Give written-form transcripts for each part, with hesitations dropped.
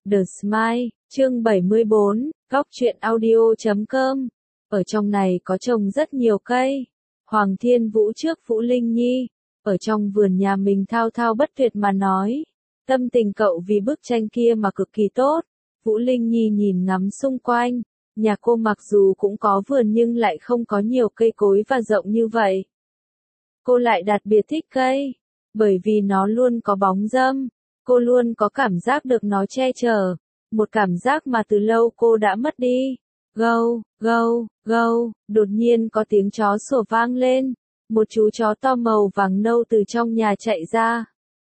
The Smile, chương 74, góc truyện audio.com. Ở trong này có trồng rất nhiều cây. Hoàng Thiên Vũ trước Vũ Linh Nhi, ở trong vườn nhà mình thao thao bất tuyệt mà nói. Tâm tình cậu vì bức tranh kia mà cực kỳ tốt. Vũ Linh Nhi nhìn ngắm xung quanh. Nhà cô mặc dù cũng có vườn nhưng lại không có nhiều cây cối và rộng như vậy. Cô lại đặc biệt thích cây, bởi vì nó luôn có bóng râm. Cô luôn có cảm giác được nó che chở, một cảm giác mà từ lâu cô đã mất đi. Gâu, gâu, gâu, đột nhiên có tiếng chó sủa vang lên, một chú chó to màu vàng nâu từ trong nhà chạy ra.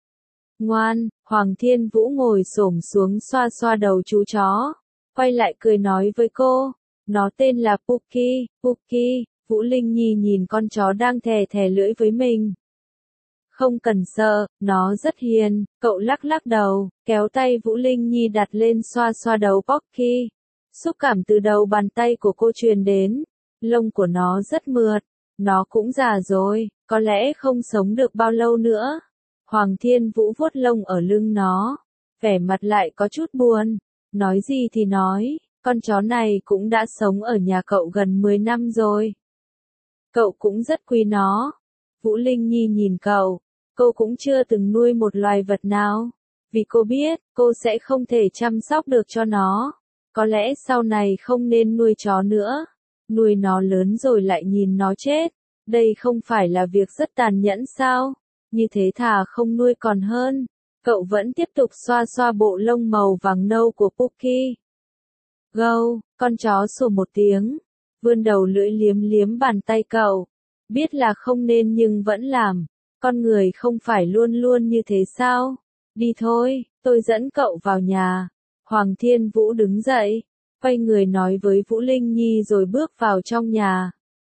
Ngoan, Hoàng Thiên Vũ ngồi xổm xuống xoa xoa đầu chú chó, quay lại cười nói với cô, nó tên là Puki, Puki. Vũ Linh Nhi nhìn con chó đang thè thè lưỡi với mình. Không cần sợ, nó rất hiền, cậu lắc lắc đầu, kéo tay Vũ Linh Nhi đặt lên xoa xoa đầu Puki. Xúc cảm từ đầu bàn tay của cô truyền đến, lông của nó rất mượt, nó cũng già rồi, có lẽ không sống được bao lâu nữa. Hoàng Thiên Vũ vuốt lông ở lưng nó, vẻ mặt lại có chút buồn, nói gì thì nói, con chó này cũng đã sống ở nhà cậu gần 10 năm rồi. Cậu cũng rất quý nó. Vũ Linh Nhi nhìn cậu, cô cũng chưa từng nuôi một loài vật nào, vì cô biết, cô sẽ không thể chăm sóc được cho nó. Có lẽ sau này không nên nuôi chó nữa, nuôi nó lớn rồi lại nhìn nó chết, đây không phải là việc rất tàn nhẫn sao, như thế thà không nuôi còn hơn. Cậu vẫn tiếp tục xoa xoa bộ lông màu vàng nâu của Puki. Gâu, con chó sủa một tiếng, vươn đầu lưỡi liếm liếm bàn tay cậu, biết là không nên nhưng vẫn làm, con người không phải luôn luôn như thế sao? Đi thôi, tôi dẫn cậu vào nhà. Hoàng Thiên Vũ đứng dậy, quay người nói với Vũ Linh Nhi rồi bước vào trong nhà.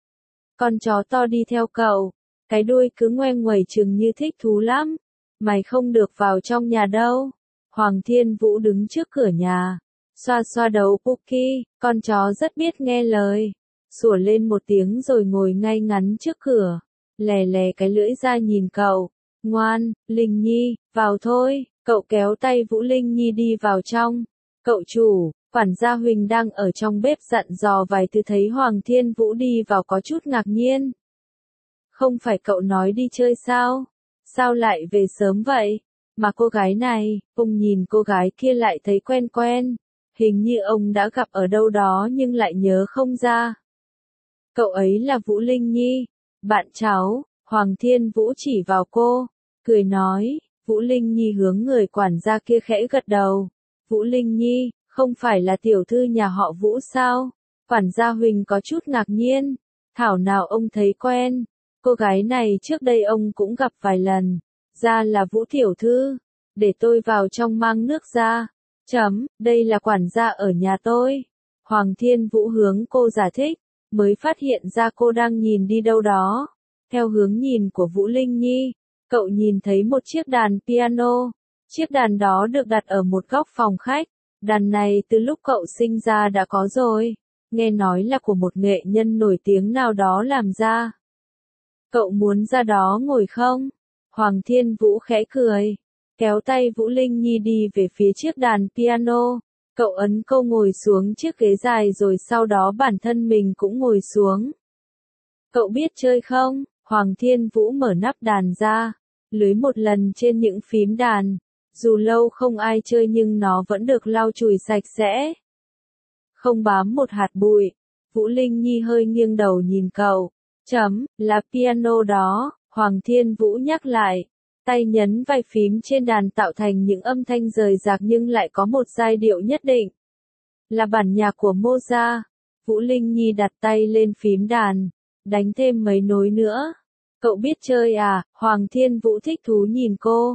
Con chó to đi theo cậu, cái đuôi cứ ngoe nguẩy chừng như thích thú lắm. Mày không được vào trong nhà đâu. Hoàng Thiên Vũ đứng trước cửa nhà, xoa xoa đầu Puki, con chó rất biết nghe lời. Sủa lên một tiếng rồi ngồi ngay ngắn trước cửa, lè lè cái lưỡi ra nhìn cậu. Ngoan, Linh Nhi, vào thôi. Cậu kéo tay Vũ Linh Nhi đi vào trong. Cậu chủ, quản gia Huỳnh đang ở trong bếp dặn dò vài thứ thấy Hoàng Thiên Vũ đi vào có chút ngạc nhiên. Không phải cậu nói đi chơi sao? Sao lại về sớm vậy? Mà cô gái này, ông nhìn cô gái kia lại thấy quen quen. Hình như ông đã gặp ở đâu đó nhưng lại nhớ không ra. Cậu ấy là Vũ Linh Nhi, bạn cháu. Hoàng Thiên Vũ chỉ vào cô, cười nói. Vũ Linh Nhi hướng người quản gia kia khẽ gật đầu. Vũ Linh Nhi, không phải là tiểu thư nhà họ Vũ sao? Quản gia Huỳnh có chút ngạc nhiên. Thảo nào ông thấy quen. Cô gái này trước đây ông cũng gặp vài lần. Ra là Vũ tiểu thư. Để tôi vào trong mang nước ra. Đây là quản gia ở nhà tôi. Hoàng Thiên Vũ hướng cô giải thích, mới phát hiện ra cô đang nhìn đi đâu đó. Theo hướng nhìn của Vũ Linh Nhi, cậu nhìn thấy một chiếc đàn piano. Chiếc đàn đó được đặt ở một góc phòng khách. Đàn này từ lúc cậu sinh ra đã có rồi. Nghe nói là của một nghệ nhân nổi tiếng nào đó làm ra. Cậu muốn ra đó ngồi không? Hoàng Thiên Vũ khẽ cười, kéo tay Vũ Linh Nhi đi về phía chiếc đàn piano. Cậu ấn cô ngồi xuống chiếc ghế dài rồi sau đó bản thân mình cũng ngồi xuống. Cậu biết chơi không? Hoàng Thiên Vũ mở nắp đàn ra, lưới một lần trên những phím đàn. Dù lâu không ai chơi nhưng nó vẫn được lau chùi sạch sẽ. Không bám một hạt bụi. Vũ Linh Nhi hơi nghiêng đầu nhìn cậu. Là piano đó, Hoàng Thiên Vũ nhắc lại. Tay nhấn vài phím trên đàn tạo thành những âm thanh rời rạc nhưng lại có một giai điệu nhất định. Là bản nhạc của Mozart. Vũ Linh Nhi đặt tay lên phím đàn, đánh thêm mấy nối nữa. Cậu biết chơi à? Hoàng Thiên Vũ thích thú nhìn cô.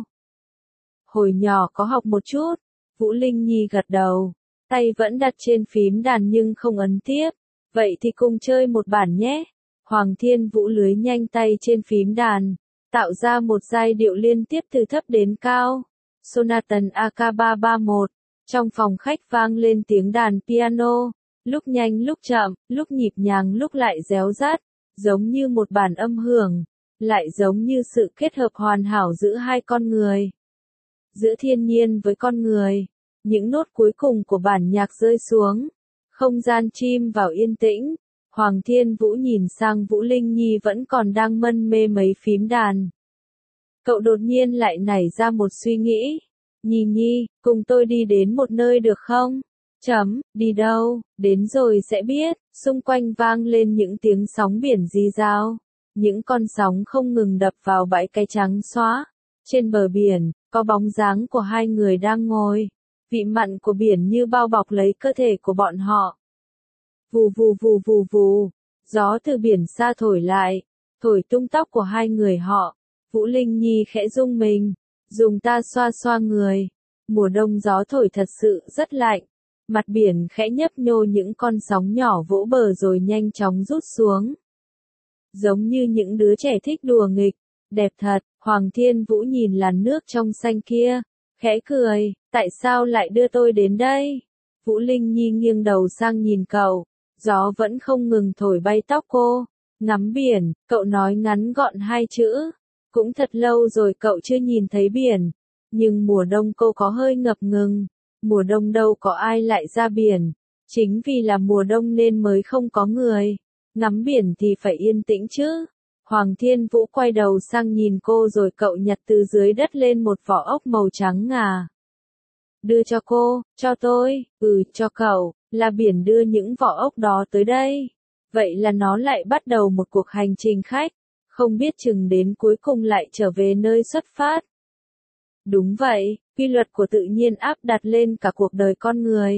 Hồi nhỏ có học một chút. Vũ Linh Nhi gật đầu, tay vẫn đặt trên phím đàn nhưng không ấn tiếp. Vậy thì cùng chơi một bản nhé. Hoàng Thiên Vũ lưới nhanh tay trên phím đàn, tạo ra một giai điệu liên tiếp từ thấp đến cao. Sonatan AK331. Trong phòng khách vang lên tiếng đàn piano, lúc nhanh lúc chậm, lúc nhịp nhàng lúc lại réo rắt, giống như một bản âm hưởng, lại giống như sự kết hợp hoàn hảo giữa hai con người. Giữa thiên nhiên với con người. Những nốt cuối cùng của bản nhạc rơi xuống. Không gian chìm vào yên tĩnh. Hoàng Thiên Vũ nhìn sang Vũ Linh Nhi vẫn còn đang mân mê mấy phím đàn. Cậu đột nhiên lại nảy ra một suy nghĩ. Nhi Nhi, cùng tôi đi đến một nơi được không? Đi đâu? Đến rồi sẽ biết. Xung quanh vang lên những tiếng sóng biển rì rào. Những con sóng không ngừng đập vào bãi cát trắng xóa. Trên bờ biển, có bóng dáng của hai người đang ngồi. Vị mặn của biển như bao bọc lấy cơ thể của bọn họ. Vù vù vù vù vù. Gió từ biển xa thổi lại, thổi tung tóc của hai người họ. Vũ Linh Nhi khẽ rung mình, dùng ta xoa xoa người. Mùa đông gió thổi thật sự rất lạnh. Mặt biển khẽ nhấp nhô những con sóng nhỏ vỗ bờ rồi nhanh chóng rút xuống. Giống như những đứa trẻ thích đùa nghịch. Đẹp thật, Hoàng Thiên Vũ nhìn làn nước trong xanh kia, khẽ cười, tại sao lại đưa tôi đến đây? Vũ Linh Nhi nghiêng đầu sang nhìn cậu, gió vẫn không ngừng thổi bay tóc cô. Ngắm biển, cậu nói ngắn gọn hai chữ. Cũng thật lâu rồi cậu chưa nhìn thấy biển. Nhưng mùa đông cô có hơi ngập ngừng. Mùa đông đâu có ai lại ra biển. Chính vì là mùa đông nên mới không có người. Ngắm biển thì phải yên tĩnh chứ. Hoàng Thiên Vũ quay đầu sang nhìn cô rồi cậu nhặt từ dưới đất lên một vỏ ốc màu trắng ngà. Đưa cho cô, cho tôi, cho cậu, là biển đưa những vỏ ốc đó tới đây. Vậy là nó lại bắt đầu một cuộc hành trình khách, không biết chừng đến cuối cùng lại trở về nơi xuất phát. Đúng vậy, quy luật của tự nhiên áp đặt lên cả cuộc đời con người.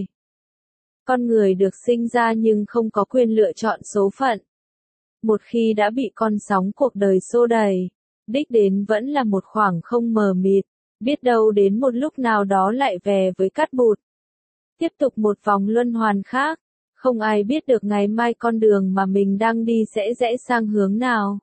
Con người được sinh ra nhưng không có quyền lựa chọn số phận. Một khi đã bị con sóng cuộc đời xô đẩy, đích đến vẫn là một khoảng không mờ mịt, biết đâu đến một lúc nào đó lại về với cát bụt. Tiếp tục một vòng luân hoàn khác, không ai biết được ngày mai con đường mà mình đang đi sẽ rẽ sang hướng nào.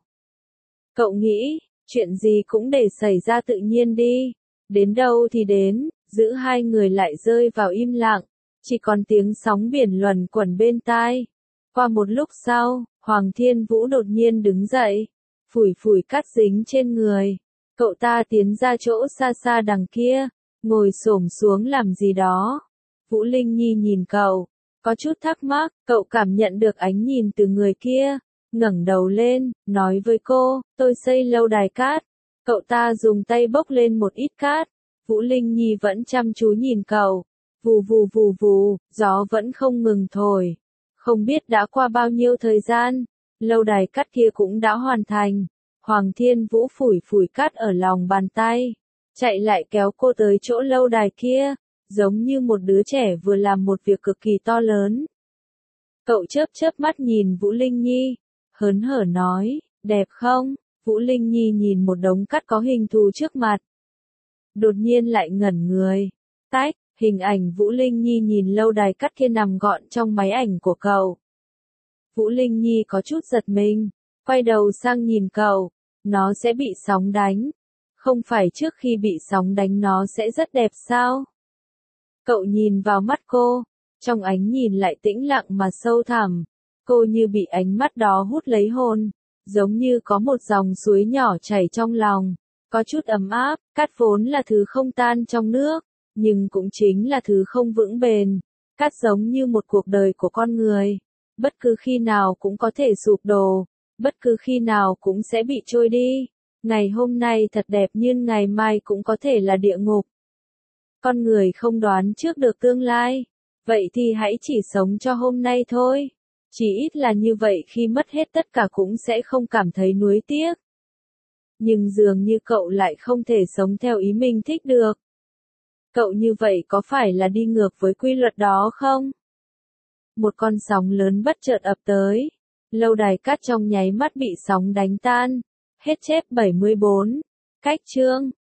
Cậu nghĩ, chuyện gì cũng để xảy ra tự nhiên đi, đến đâu thì đến, giữ hai người lại rơi vào im lặng, chỉ còn tiếng sóng biển luẩn quẩn bên tai. Qua một lúc sau, Hoàng Thiên Vũ đột nhiên đứng dậy, phủi phủi cát dính trên người. Cậu ta tiến ra chỗ xa xa đằng kia, ngồi xổm xuống làm gì đó. Vũ Linh Nhi nhìn cậu, có chút thắc mắc, cậu cảm nhận được ánh nhìn từ người kia, ngẩng đầu lên, nói với cô, tôi xây lâu đài cát. Cậu ta dùng tay bốc lên một ít cát, Vũ Linh Nhi vẫn chăm chú nhìn cậu, vù vù vù vù, gió vẫn không ngừng thổi. Không biết đã qua bao nhiêu thời gian, lâu đài cát kia cũng đã hoàn thành. Hoàng Thiên Vũ phủi phủi cát ở lòng bàn tay, chạy lại kéo cô tới chỗ lâu đài kia, giống như một đứa trẻ vừa làm một việc cực kỳ to lớn. Cậu chớp chớp mắt nhìn Vũ Linh Nhi, hớn hở nói, đẹp không? Vũ Linh Nhi nhìn một đống cát có hình thù trước mặt. Đột nhiên lại ngẩn người. Tách, hình ảnh Vũ Linh Nhi nhìn lâu đài cát kia nằm gọn trong máy ảnh của cậu. Vũ Linh Nhi có chút giật mình, quay đầu sang nhìn cậu, nó sẽ bị sóng đánh. Không phải trước khi bị sóng đánh nó sẽ rất đẹp sao? Cậu nhìn vào mắt cô, trong ánh nhìn lại tĩnh lặng mà sâu thẳm. Cô như bị ánh mắt đó hút lấy hồn, giống như có một dòng suối nhỏ chảy trong lòng, có chút ấm áp. Cát vốn là thứ không tan trong nước, nhưng cũng chính là thứ không vững bền. Cát giống như một cuộc đời của con người, bất cứ khi nào cũng có thể sụp đổ, bất cứ khi nào cũng sẽ bị trôi đi. Ngày hôm nay thật đẹp nhưng ngày mai cũng có thể là địa ngục. Con người không đoán trước được tương lai, vậy thì hãy chỉ sống cho hôm nay thôi. Chỉ ít là như vậy, khi mất hết tất cả cũng sẽ không cảm thấy nuối tiếc. Nhưng dường như cậu lại không thể sống theo ý mình thích được. Cậu như vậy có phải là đi ngược với quy luật đó không? Một con sóng lớn bất chợt ập tới. Lâu đài cát trong nháy mắt bị sóng đánh tan. Hết chép 74. Cách chương